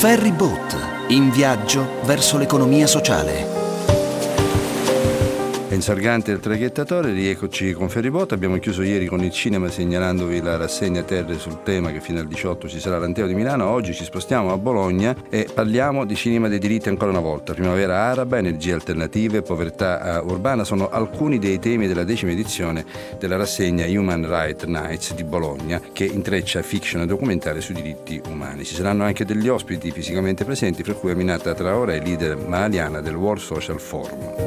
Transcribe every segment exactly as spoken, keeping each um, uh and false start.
Ferryboat, in viaggio verso l'economia sociale. Insargante il traghettatore, rieccoci con Ferryboat. Abbiamo chiuso ieri con il cinema segnalandovi la rassegna Terre sul tema che fino al diciotto ci sarà all'Anteo di Milano. Oggi ci spostiamo a Bologna e parliamo di cinema dei diritti ancora una volta. Primavera araba, energie alternative, povertà urbana sono alcuni dei temi della decima edizione della rassegna Human Rights Nights di Bologna, che intreccia fiction e documentario sui diritti umani. Ci saranno anche degli ospiti fisicamente presenti, fra cui Aminata Traoré, leader maliana del World Social Forum.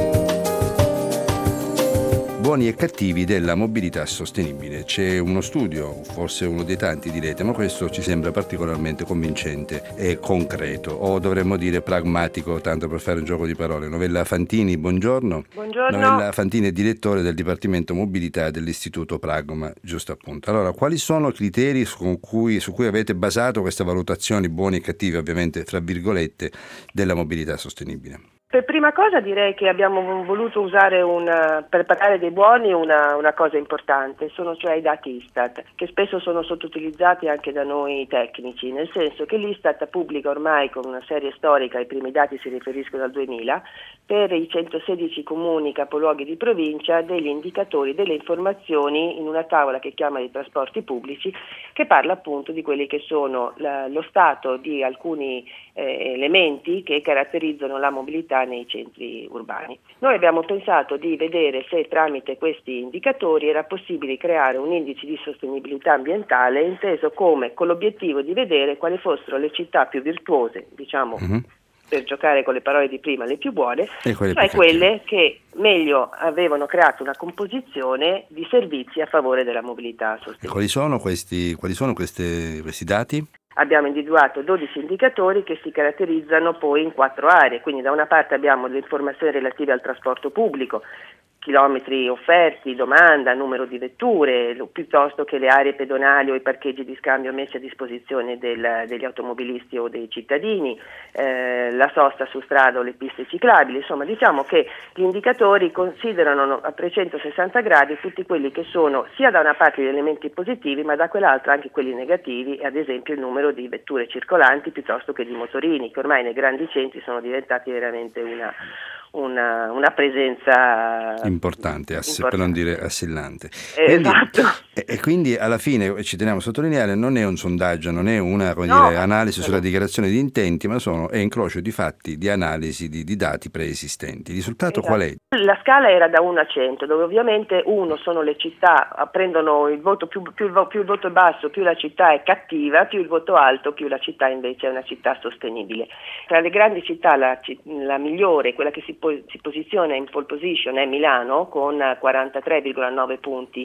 Buoni e cattivi della mobilità sostenibile. C'è uno studio, forse uno dei tanti direte, ma questo ci sembra particolarmente convincente e concreto, o dovremmo dire pragmatico, tanto per fare un gioco di parole. Novella Fantini, buongiorno. Buongiorno. Novella Fantini è direttore del Dipartimento Mobilità dell'Istituto Pragma, giusto appunto. Allora, quali sono i criteri su cui, su cui avete basato queste valutazioni, buoni e cattivi ovviamente, fra virgolette, della mobilità sostenibile? Per prima cosa direi che abbiamo voluto usare una, per parlare dei buoni una, una cosa importante, sono cioè i dati Istat, che spesso sono sottoutilizzati anche da noi tecnici, nel senso che l'Istat pubblica ormai con una serie storica, i primi dati si riferiscono al duemila, per i centosedici comuni capoluoghi di provincia degli indicatori, delle informazioni in una tavola che chiama di trasporti pubblici, che parla appunto di quelli che sono la, lo stato di alcuni eh, elementi che caratterizzano la mobilità nei centri urbani. Noi abbiamo pensato di vedere se tramite questi indicatori era possibile creare un indice di sostenibilità ambientale inteso come con l'obiettivo di vedere quali fossero le città più virtuose, diciamo, mm-hmm. per giocare con le parole di prima, le più buone, cioè quelle che meglio avevano creato una composizione di servizi a favore della mobilità sostenibile. E quali sono questi, quali sono queste, questi dati? Abbiamo individuato dodici indicatori che si caratterizzano poi in quattro aree, quindi da una parte abbiamo le informazioni relative al trasporto pubblico, chilometri offerti, domanda, numero di vetture, piuttosto che le aree pedonali o i parcheggi di scambio messi a disposizione del, degli automobilisti o dei cittadini, eh, la sosta su strada o le piste ciclabili. Insomma, diciamo che gli indicatori considerano a trecentosessanta gradi tutti quelli che sono sia da una parte gli elementi positivi, ma da quell'altra anche quelli negativi, ad esempio il numero di vetture circolanti piuttosto che di motorini, che ormai nei grandi centri sono diventati veramente una Una, una presenza importante, ass- importante, per non dire assillante. Esatto. Quindi, e, e quindi alla fine ci teniamo a sottolineare, non è un sondaggio, non è una come no, dire, analisi sulla dichiarazione di intenti, ma sono, è incrocio di fatti, di analisi di, di dati preesistenti. Il risultato esatto. qual è? La scala era da uno a cento, dove ovviamente uno sono le città, prendono il voto più, più, il, più il voto è basso, più la città è cattiva, più il voto alto, più la città invece è una città sostenibile. Tra le grandi città la, la migliore, quella che si si posiziona in pole position è Milano con quarantatré virgola nove punti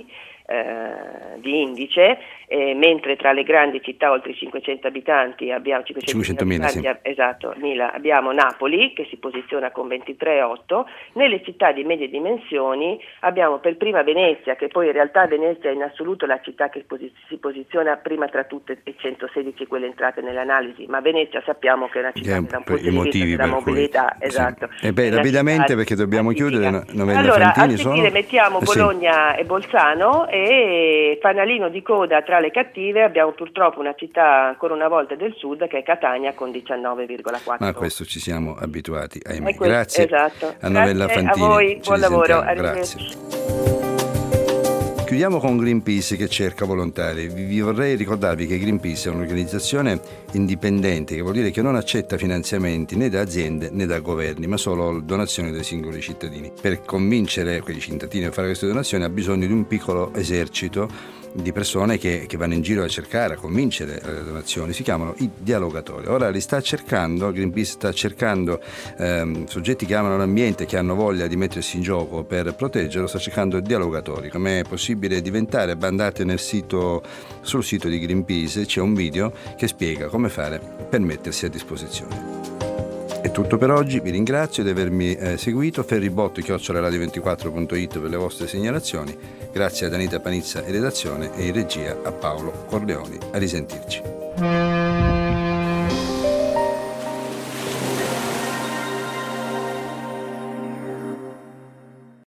eh, di indice, eh, mentre tra le grandi città oltre i cinquecento abitanti abbiamo cinquecentomila abitanti, sì. Esatto, Mila, abbiamo Napoli che si posiziona con ventitré virgola otto. Nelle città di medie dimensioni abbiamo per prima Venezia, che poi in realtà Venezia è in assoluto la città che posi- si posiziona prima tra tutte le centosedici quelle entrate nell'analisi, ma Venezia sappiamo che è una città che da un punto di vista della mobilità, cui, esatto. Sì. E beh, rapidamente perché dobbiamo chiudere la novella allora, Fantini. A seguire sono... mettiamo Bologna sì. e Bolzano, e fanalino di coda tra le cattive abbiamo purtroppo una città ancora una volta del sud che è Catania con diciannove virgola quattro. Ma a questo ci siamo abituati, ahimè. Questo, grazie esatto. a Novella Grazie Fantini. a voi, ci buon lavoro. Grazie. Chiudiamo con Greenpeace che cerca volontari. Vi vorrei ricordarvi che Greenpeace è un'organizzazione indipendente, che vuol dire che non accetta finanziamenti né da aziende né da governi, ma solo donazioni dai singoli cittadini. Per convincere quei cittadini a fare queste donazioni ha bisogno di un piccolo esercito di persone che, che vanno in giro a cercare, a convincere le donazioni. Si chiamano i dialogatori. Ora li sta cercando, Greenpeace sta cercando ehm, soggetti che amano l'ambiente, che hanno voglia di mettersi in gioco per proteggerlo, sta cercando dialogatori. Com'è possibile diventare? Andate nel sito, sul sito di Greenpeace c'è un video che spiega come fare per mettersi a disposizione. È tutto per oggi, vi ringrazio di avermi eh, seguito. Ferryboat chiocciola radio ventiquattro punto it per le vostre segnalazioni. Grazie ad Anita Panizza in redazione e in regia a Paolo Corleoni. A risentirci.